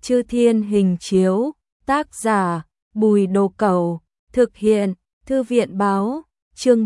Chư Thiên Hình Chiếu, tác giả, Bùi Đồ Cẩu, thực hiện, Thư viện báo, chương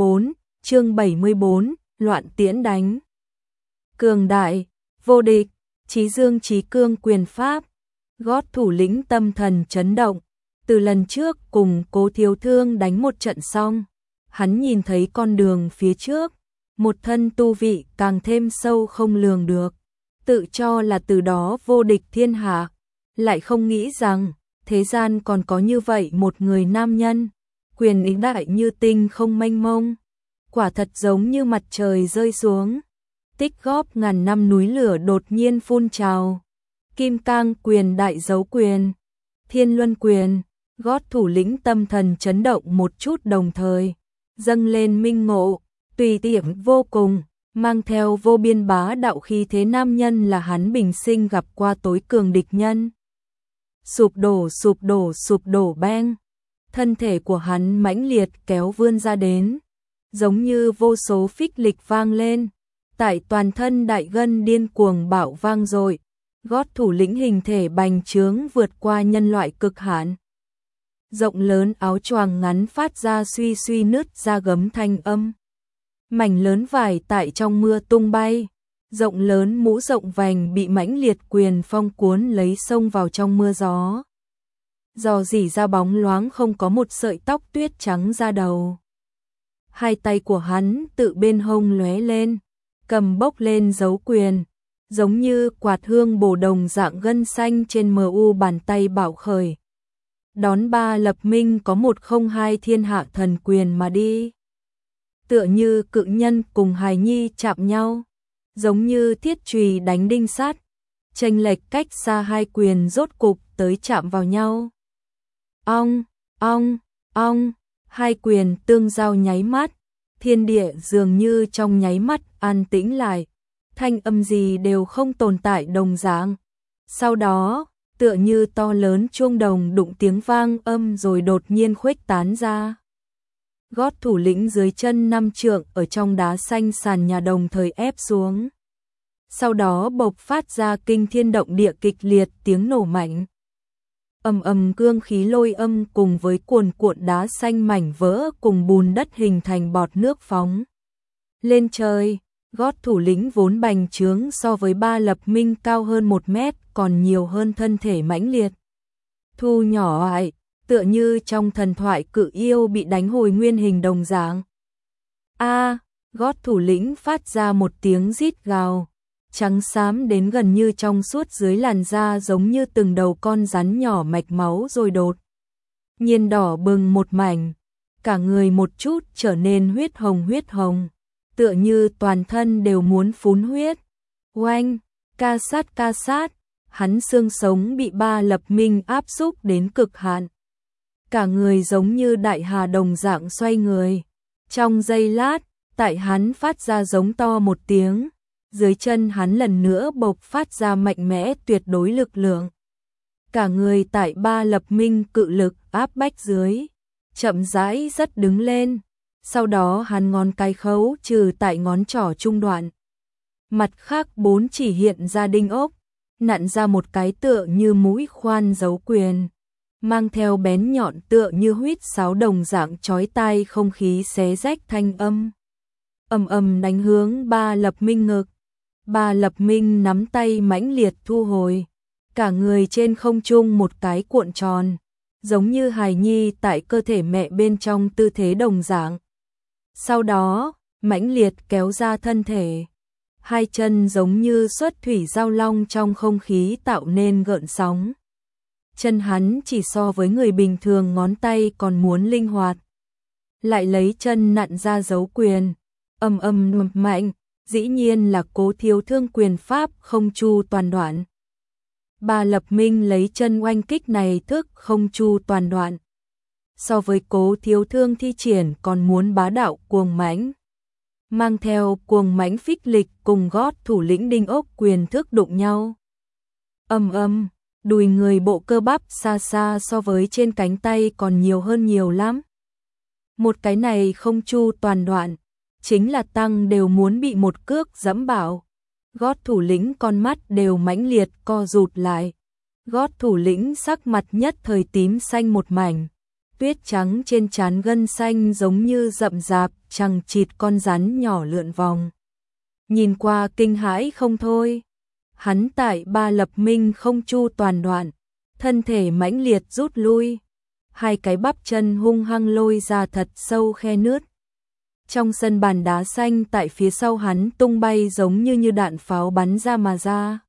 74, loạn tiễn đánh. Cường đại, vô địch, chí dương chí cương quyền pháp, Gót thủ lĩnh tâm thần chấn động, từ lần trước cùng Cố Thiếu Thương đánh một trận xong, hắn nhìn thấy con đường phía trước, một thân tu vị càng thêm sâu không lường được, tự cho là từ đó vô địch thiên hạ, lại không nghĩ rằng thế gian còn có như vậy một người nam nhân, quyền ý đại như tinh không mênh mông, quả thật giống như mặt trời rơi xuống, tích góp ngàn năm núi lửa đột nhiên phun trào. Kim Cang quyền, đại dấu quyền, Thiên Luân quyền, Gót thủ lĩnh tâm thần chấn động một chút, đồng thời dâng lên minh ngộ, tùy tiện vô cùng, mang theo vô biên bá đạo khí thế nam nhân là hắn bình sinh gặp qua tối cường địch nhân. Sụp đổ beng, thân thể của hắn mãnh liệt kéo vươn ra đến, giống như vô số phích lịch vang lên, tại toàn thân đại gân điên cuồng bạo vang dội. Gót thủ lĩnh hình thể bành trướng vượt qua nhân loại cực hạn. Rộng lớn áo choàng ngắn phát ra suy suy nứt ra gấm thanh âm. Mảnh lớn vải tại trong mưa tung bay, rộng lớn mũ rộng vành bị mãnh liệt quyền phong cuốn lấy xông vào trong mưa gió. Giò rỉ ra bóng loáng không có một sợi tóc tuyết trắng ra đầu. Hai tay của hắn tự bên hông lóe lên, cầm bốc lên dấu quyền, giống như quạt hương bổ đồng dạng gân xanh trên MU bàn tay bạo khởi. Đón ba lập minh có 102 thiên hạ thần quyền mà đi. Tựa như cự nhân cùng hài nhi chạm nhau, giống như thiết chùy đánh đinh sắt, chênh lệch cách xa hai quyền rốt cục tới chạm vào nhau. Ong, ong, ong, hai quyền tương giao nháy mắt, thiên địa dường như trong nháy mắt an tĩnh lại. Thanh âm gì đều không tồn tại đồng dạng. Sau đó, tựa như to lớn chuông đồng đụng tiếng vang âm rồi đột nhiên khuếch tán ra. Gót thủ lĩnh dưới chân 5 trượng ở trong đá xanh sàn nhà đồng thời ép xuống. Sau đó bộc phát ra kinh thiên động địa kịch liệt tiếng nổ mạnh. Ầm ầm cương khí lôi âm cùng với cuồn cuộn đá xanh mảnh vỡ cùng bùn đất hình thành bọt nước phóng lên trời. Gót thủ lĩnh vốn bành trướng so với ba lập minh cao hơn 1 mét, còn nhiều hơn thân thể mãnh liệt. Thu nhỏ lại, tựa như trong thần thoại cự yêu bị đánh hồi nguyên hình đồng dạng. Gót thủ lĩnh phát ra một tiếng rít gào, trắng xám đến gần như trong suốt dưới làn da giống như từng đầu con rắn nhỏ mạch máu rồi đột nhiên đỏ bừng một mảnh, cả người một chút trở nên huyết hồng. Tựa như toàn thân đều muốn phun huyết. Oanh, ca sát, hắn xương sống bị ba lập minh áp xúc đến cực hạn. Cả người giống như đại hà đồng dạng xoay người. Trong giây lát, tại hắn phát ra giống to một tiếng, dưới chân hắn lần nữa bộc phát ra mạnh mẽ tuyệt đối lực lượng. Cả người tại ba lập minh cự lực áp bách dưới, chậm rãi rất đứng lên. Sau đó hắn ngón cái khấu trừ tại ngón trỏ trung đoạn. Mặt khác 4 chỉ hiện ra đinh ốc, nặn ra một cái tựa như mũi khoan dấu quyền, mang theo bén nhọn tựa như huýt sáo đồng dạng chói tai không khí xé rách thanh âm. Ầm đánh hướng ba lập minh ngực. Ba lập minh nắm tay mãnh liệt thu hồi, cả người trên không trung một cái cuộn tròn, giống như hài nhi tại cơ thể mẹ bên trong tư thế đồng dạng. Sau đó, mãnh liệt kéo ra thân thể. Hai chân giống như xuất thủy giao long trong không khí tạo nên gợn sóng. Chân hắn chỉ so với người bình thường ngón tay còn muốn linh hoạt. Lại lấy chân nặn ra dấu quyền. Ầm mạnh, dĩ nhiên là Cố Thiếu Thương quyền pháp không chu toàn đoạn. Ba lập minh lấy chân oanh kích này thức không chu toàn đoạn. So với Cố Thiếu Thương thi triển còn muốn bá đạo cuồng mãnh. Mang theo cuồng mãnh phích lịch cùng gót thủ lĩnh đinh ốc quyền thức đụng nhau. Đùi người bộ cơ bắp xa xa so với trên cánh tay còn nhiều hơn nhiều lắm. Một cái này không chu toàn đoạn, chính là tăng đều muốn bị một cước giẫm bảo. Gót thủ lĩnh con mắt đều mãnh liệt co rụt lại. Gót thủ lĩnh sắc mặt nhất thời tím xanh một mảnh, tuyết trắng trên trán gân xanh giống như rậm rạp, chằng chịt con rắn nhỏ lượn vòng. Nhìn qua kinh hãi không thôi. Hắn tại Ba Lập Minh không chu toàn đoạn, thân thể mãnh liệt rút lui, hai cái bắp chân hung hăng lôi ra thật sâu khe nứt. Trong sân bàn đá xanh tại phía sau hắn tung bay giống như đạn pháo bắn ra mà ra.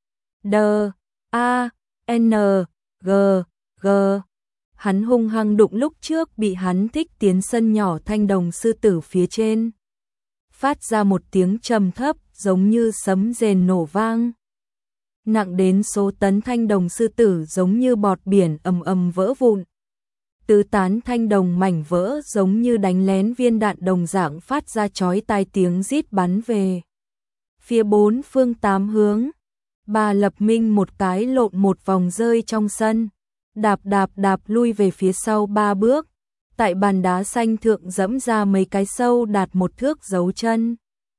D-A-N-G-G. Hắn hung hăng đụng lúc trước bị hắn thích tiến sân nhỏ thanh đồng sư tử phía trên. Phát ra một tiếng trầm thấp giống như sấm rền nổ vang. Nặng đến số tấn thanh đồng sư tử giống như bọt biển ầm ầm vỡ vụn. Tứ tán thanh đồng mảnh vỡ giống như đánh lén viên đạn đồng dạng phát ra chói tai tiếng rít bắn về phía bốn phương tám hướng. Ba Lập Minh một cái lộn một vòng rơi trong sân, đạp lui về phía sau 3 bước, tại bàn đá xanh thượng dẫm ra mấy cái sâu đạt 1 thước dấu chân.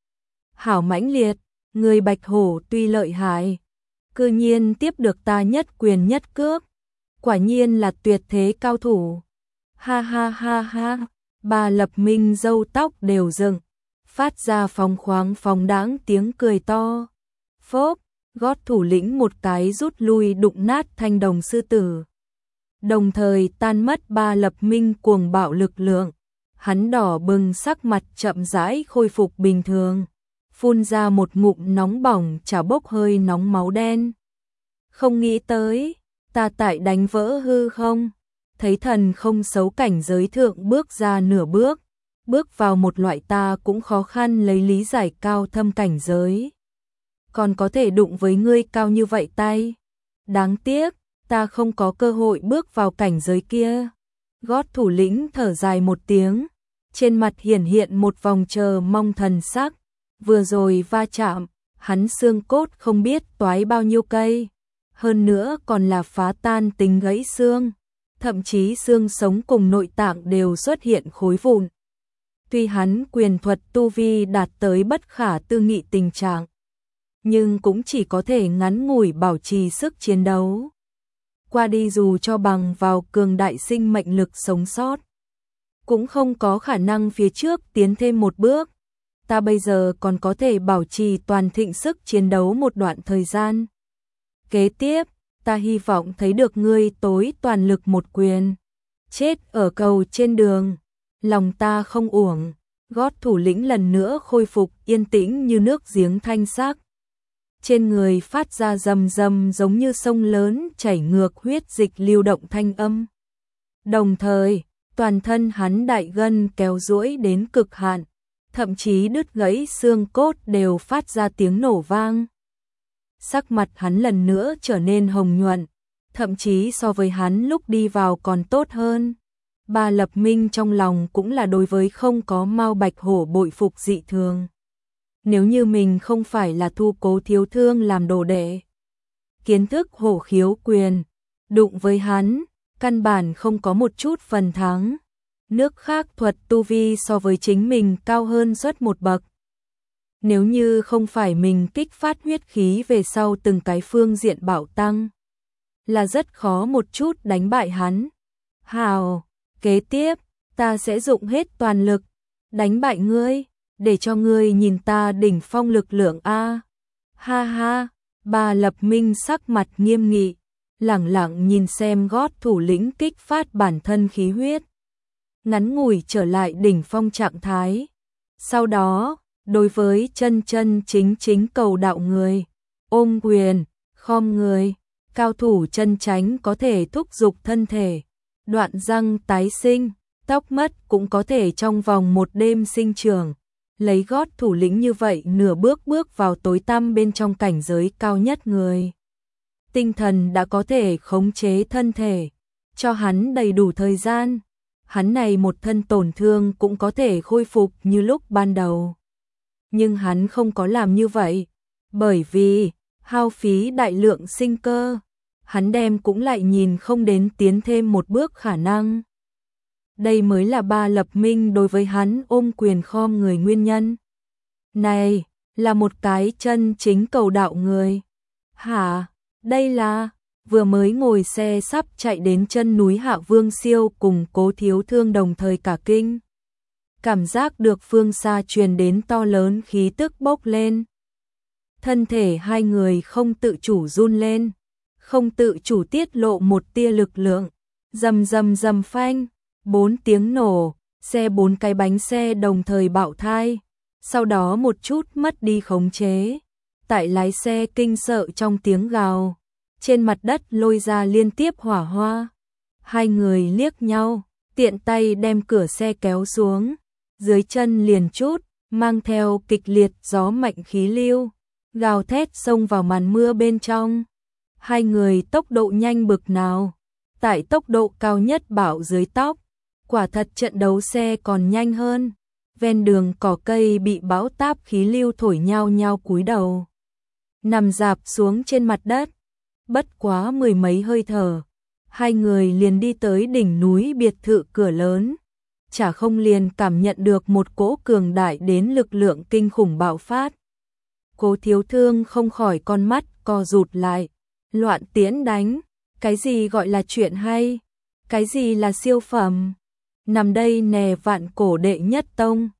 Hảo mãnh liệt, người Bạch Hổ tuy lợi hại, cư nhiên tiếp được ta nhất quyền nhất cước, quả nhiên là tuyệt thế cao thủ. Ha ha ha ha, Ba Lập Minh râu tóc đều dựng, phát ra phóng khoáng phóng đãng tiếng cười to. Phốp, gót thủ lĩnh một cái rút lui đụng nát thanh đồng sư tử, đồng thời tan mất Ba Lập Minh cuồng bạo lực lượng. Hắn đỏ bừng sắc mặt chậm rãi khôi phục bình thường, phun ra một ngụm nóng bỏng chả bốc hơi nóng máu đen. Không nghĩ tới, ta tại đánh vỡ hư không, thấy thần không xấu cảnh giới thượng bước ra nửa bước, bước vào một loại ta cũng khó khăn lấy lý giải cao thâm cảnh giới. Còn có thể đụng với ngươi cao như vậy tay. Đáng tiếc, ta không có cơ hội bước vào cảnh giới kia. Gót thủ lĩnh thở dài một tiếng, trên mặt hiển hiện một vòng chờ mong thần sắc. Vừa rồi va chạm, hắn xương cốt không biết toái bao nhiêu cây, hơn nữa còn là phá tan tính gãy xương, thậm chí xương sống cùng nội tạng đều xuất hiện khối vụn. Tuy hắn quyền thuật tu vi đạt tới bất khả tư nghị tình trạng, nhưng cũng chỉ có thể ngắn ngủi bảo trì sức chiến đấu. Qua đi dù cho bằng vào cường đại sinh mệnh lực sống sót, cũng không có khả năng phía trước tiến thêm một bước. Ta bây giờ còn có thể bảo trì toàn thịnh sức chiến đấu một đoạn thời gian. Kế tiếp, ta hy vọng thấy được ngươi tối toàn lực một quyền. Chết ở cầu trên đường, lòng ta không uổng. Gót thủ lĩnh lần nữa khôi phục yên tĩnh như nước giếng thanh sắc. Trên người phát ra rầm rầm giống như sông lớn chảy ngược huyết dịch lưu động thanh âm. Đồng thời, toàn thân hắn đại gân kéo duỗi đến cực hạn, thậm chí đứt gãy xương cốt đều phát ra tiếng nổ vang. Sắc mặt hắn lần nữa trở nên hồng nhuận, thậm chí so với hắn lúc đi vào còn tốt hơn. Ba Lập Minh trong lòng cũng là đối với không có Mao Bạch Hổ bội phục dị thường. Nếu như mình không phải là thu Cố Thiếu Thương làm đồ đệ, kiến thức hổ khiếu quyền, đụng với hắn, căn bản không có một chút phần thắng. Nước khác thuật tu vi so với chính mình cao hơn suốt một bậc. Nếu như không phải mình kích phát huyết khí về sau từng cái phương diện bảo tăng, là rất khó một chút đánh bại hắn. Hào, kế tiếp, ta sẽ dụng hết toàn lực, đánh bại ngươi, để cho ngươi nhìn ta đỉnh phong lực lượng a. Ha ha, Ba Lập Minh sắc mặt nghiêm nghị, lẳng lặng nhìn xem gót thủ lĩnh kích phát bản thân khí huyết, ngắn ngủi trở lại đỉnh phong trạng thái. Sau đó, đối với chân chính cầu đạo người, ôm quyền, khom người, cao thủ chân chánh có thể thúc giục thân thể, đoạn răng tái sinh, tóc mất cũng có thể trong vòng một đêm sinh trưởng. Lấy gót thủ lĩnh như vậy nửa bước vào tối tăm bên trong cảnh giới cao nhất người. Tinh thần đã có thể khống chế thân thể, cho hắn đầy đủ thời gian. Hắn này một thân tổn thương cũng có thể khôi phục như lúc ban đầu. Nhưng hắn không có làm như vậy, bởi vì hao phí đại lượng sinh cơ, hắn đem cũng lại nhìn không đến tiến thêm một bước khả năng. Đây mới là Ba Lập Minh đối với hắn ôm quyền khom người nguyên nhân. Này, là một cái chân chính cầu đạo người. Hả, đây là vừa mới ngồi xe sắp chạy đến chân núi Hạ Vương Siêu cùng Cố Thiếu Thương đồng thời cả kinh. Cảm giác được phương xa truyền đến to lớn khí tức bốc lên. Thân thể hai người không tự chủ run lên, không tự chủ tiết lộ một tia lực lượng. Rầm rầm rầm phanh, 4 tiếng nổ, bốn cái bánh xe đồng thời bạo thai, sau đó một chút mất đi khống chế. Tại lái xe kinh sợ trong tiếng gào, trên mặt đất lôi ra liên tiếp hỏa hoa. Hai người liếc nhau, tiện tay đem cửa xe kéo xuống, dưới chân liền chút, mang theo kịch liệt gió mạnh khí lưu, gào thét xông vào màn mưa bên trong. Hai người tốc độ nhanh bực nào, tại tốc độ cao nhất bảo dưới tóc, quả thật trận đấu xe còn nhanh hơn. Ven đường cỏ cây bị bão táp khí lưu thổi nhao nhao cúi đầu, nằm rạp xuống trên mặt đất. Bất quá mười mấy hơi thở, hai người liền đi tới đỉnh núi biệt thự cửa lớn. Chả không liền cảm nhận được một cỗ cường đại đến lực lượng kinh khủng bạo phát. Cố Thiếu Thương không khỏi con mắt co rụt lại. Loạn tiễn đánh, cái gì gọi là chuyện hay, cái gì là siêu phẩm. Nằm đây nè vạn cổ đệ nhất tông.